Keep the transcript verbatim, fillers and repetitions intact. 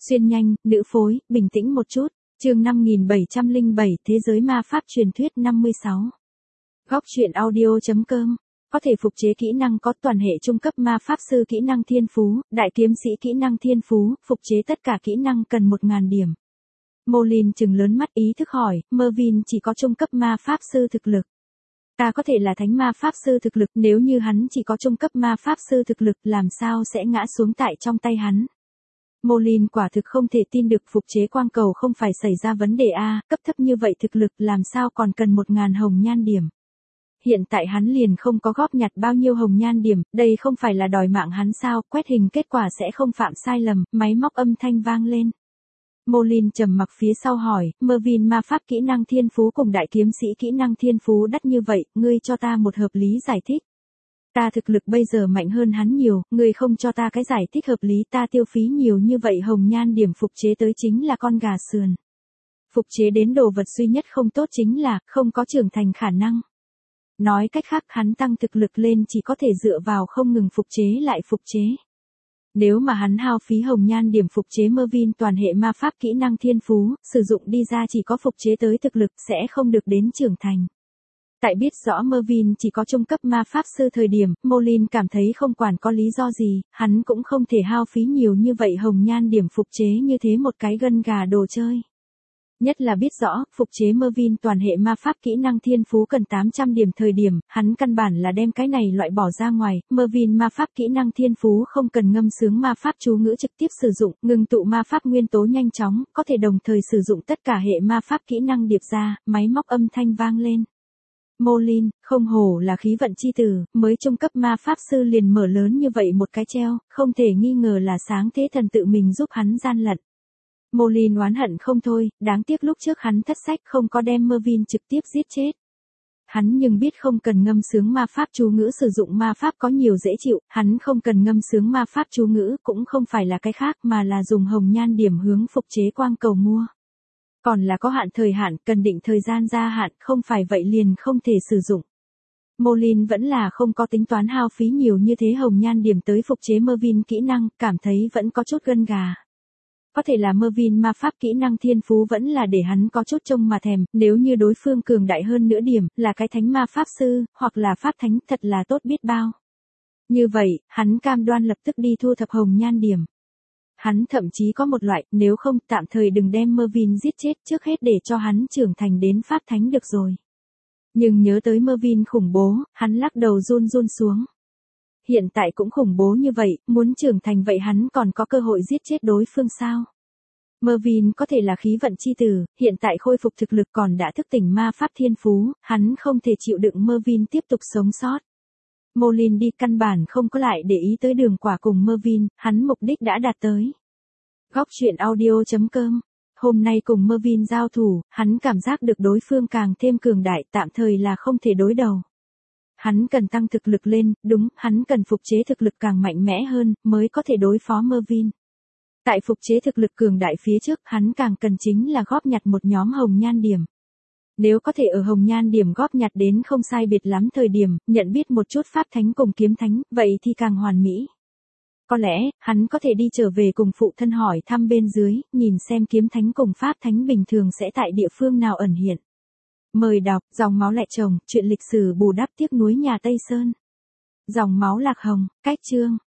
Xuyên nhanh, nữ phối, bình tĩnh một chút. Chương năm nghìn bảy trăm lẻ bảy Thế giới ma pháp truyền thuyết năm mươi sáu. Góc truyện audio chấm com. Có thể phục chế kỹ năng có toàn hệ trung cấp ma pháp sư kỹ năng thiên phú, đại kiếm sĩ kỹ năng thiên phú, phục chế tất cả kỹ năng cần một nghìn điểm. Molin trừng lớn mắt ý thức hỏi, Mervin chỉ có trung cấp ma pháp sư thực lực. Ta có thể là thánh ma pháp sư thực lực, nếu như hắn chỉ có trung cấp ma pháp sư thực lực làm sao sẽ ngã xuống tại trong tay hắn. Molin quả thực không thể tin được phục chế quang cầu không phải xảy ra vấn đề a, cấp thấp như vậy thực lực làm sao còn cần một ngàn hồng nhan điểm. Hiện tại hắn liền không có góp nhặt bao nhiêu hồng nhan điểm, đây không phải là đòi mạng hắn sao, quét hình kết quả sẽ không phạm sai lầm, máy móc âm thanh vang lên. Molin trầm mặc phía sau hỏi, Mervin ma pháp kỹ năng thiên phú cùng đại kiếm sĩ kỹ năng thiên phú đắt như vậy, ngươi cho ta một hợp lý giải thích. Ta thực lực bây giờ mạnh hơn hắn nhiều, ngươi không cho ta cái giải thích hợp lý, ta tiêu phí nhiều như vậy hồng nhan điểm phục chế tới chính là con gà sườn. Phục chế đến đồ vật duy nhất không tốt chính là, không có trưởng thành khả năng. Nói cách khác hắn tăng thực lực lên chỉ có thể dựa vào không ngừng phục chế lại phục chế. Nếu mà hắn hao phí hồng nhan điểm phục chế Mervin toàn hệ ma pháp kỹ năng thiên phú, sử dụng đi ra chỉ có phục chế tới thực lực sẽ không được đến trưởng thành. Tại biết rõ Mervin chỉ có trung cấp ma pháp sư thời điểm, Molin cảm thấy không quản có lý do gì, hắn cũng không thể hao phí nhiều như vậy hồng nhan điểm phục chế như thế một cái gân gà đồ chơi. Nhất là biết rõ, phục chế Mervin toàn hệ ma pháp kỹ năng thiên phú cần tám trăm điểm thời điểm, hắn căn bản là đem cái này loại bỏ ra ngoài, Mervin ma pháp kỹ năng thiên phú không cần ngâm sướng ma pháp chú ngữ trực tiếp sử dụng, ngừng tụ ma pháp nguyên tố nhanh chóng, có thể đồng thời sử dụng tất cả hệ ma pháp kỹ năng điệp ra, máy móc âm thanh vang lên. Molin, không hổ là khí vận chi tử, mới trung cấp ma pháp sư liền mở lớn như vậy một cái treo, không thể nghi ngờ là sáng thế thần tự mình giúp hắn gian lận. Molin oán hận không thôi, đáng tiếc lúc trước hắn thất sách không có đem Mervin trực tiếp giết chết. Hắn nhưng biết không cần ngâm sướng ma pháp chú ngữ sử dụng ma pháp có nhiều dễ chịu, hắn không cần ngâm sướng ma pháp chú ngữ cũng không phải là cái khác mà là dùng hồng nhan điểm hướng phục chế quang cầu mua. Còn là có hạn thời hạn, cần định thời gian gia hạn, không phải vậy liền không thể sử dụng. Molin vẫn là không có tính toán hao phí nhiều như thế hồng nhan điểm tới phục chế Mervin kỹ năng, cảm thấy vẫn có chút gân gà. Có thể là Mervin ma pháp kỹ năng thiên phú vẫn là để hắn có chút trông mà thèm, nếu như đối phương cường đại hơn nửa điểm, là cái thánh ma pháp sư, hoặc là pháp thánh, thật là tốt biết bao. Như vậy, hắn cam đoan lập tức đi thu thập hồng nhan điểm. Hắn thậm chí có một loại, nếu không tạm thời đừng đem Mervin giết chết trước hết để cho hắn trưởng thành đến pháp thánh được rồi. Nhưng nhớ tới Mervin khủng bố, hắn lắc đầu run run xuống. Hiện tại cũng khủng bố như vậy, muốn trưởng thành vậy hắn còn có cơ hội giết chết đối phương sao? Mervin có thể là khí vận chi tử, hiện tại khôi phục thực lực còn đã thức tỉnh ma pháp thiên phú, hắn không thể chịu đựng Mervin tiếp tục sống sót. Molin đi căn bản không có lại để ý tới đường quả cùng Mervin, hắn mục đích đã đạt tới. Góc truyện audio chấm com. Hôm nay cùng Mervin giao thủ, hắn cảm giác được đối phương càng thêm cường đại, tạm thời là không thể đối đầu. Hắn cần tăng thực lực lên, đúng, hắn cần phục chế thực lực càng mạnh mẽ hơn, mới có thể đối phó Mervin. Tại phục chế thực lực cường đại phía trước, hắn càng cần chính là góp nhặt một nhóm hồng nhan điểm. Nếu có thể ở hồng nhan điểm góp nhặt đến không sai biệt lắm thời điểm, nhận biết một chút pháp thánh cùng kiếm thánh, vậy thì càng hoàn mỹ. Có lẽ, hắn có thể đi trở về cùng phụ thân hỏi thăm bên dưới, nhìn xem kiếm thánh cùng pháp thánh bình thường sẽ tại địa phương nào ẩn hiện. Mời đọc, Dòng máu lẹ chồng, chuyện lịch sử bù đắp tiếc nuối nhà Tây Sơn. Dòng máu lạc hồng, cách chương.